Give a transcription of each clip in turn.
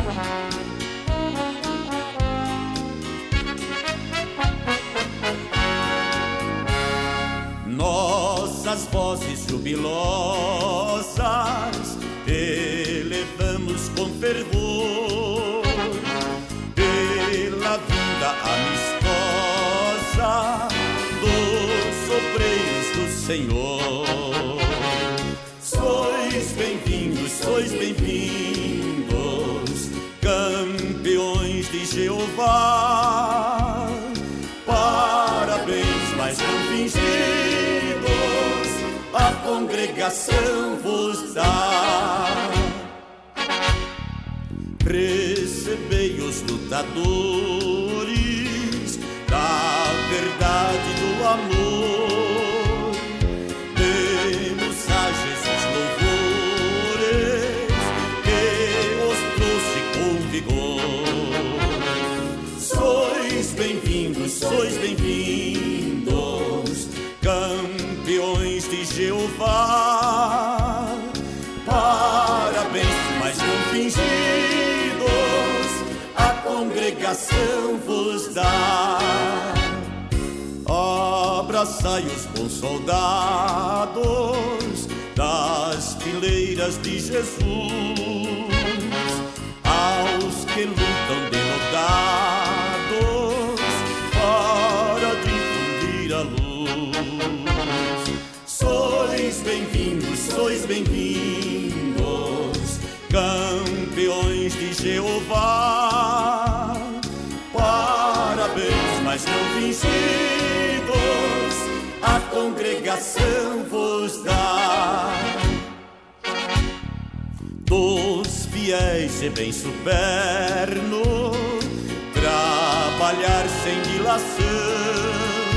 Nossas vozes jubilosas elevamos com fervor pela vinda amistosa dos obreiros do Senhor. Sois bem-vindos, campeões de Jeová. Parabéns, mas não fingidos, a congregação vos dá. Recebei os lutadores da verdade e do amor. Demos a Jesus louvores, que os trouxe com vigor. Sois bem-vindos, campeões de Jeová. Parabéns, mas não fingidos, a congregação vos dá. Abraçai os bons soldados das fileiras de Jesus, aos que lutam derrotados para difundir a luz. Sois bem-vindos, campeões de Jeová. Parabéns, mas não fingidos, a congregação vos dá. Dos fiéis e bem superno, trabalhar sem dilação,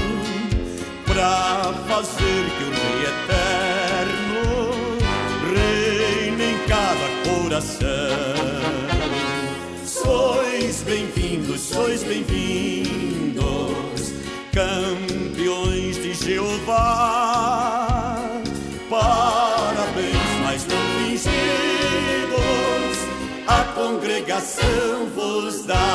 pra fazer que o Rei Eterno reine em cada coração. Sois bem-vindos, campeões de Jeová. Parabéns, mas não fingidos, a congregação vos dá.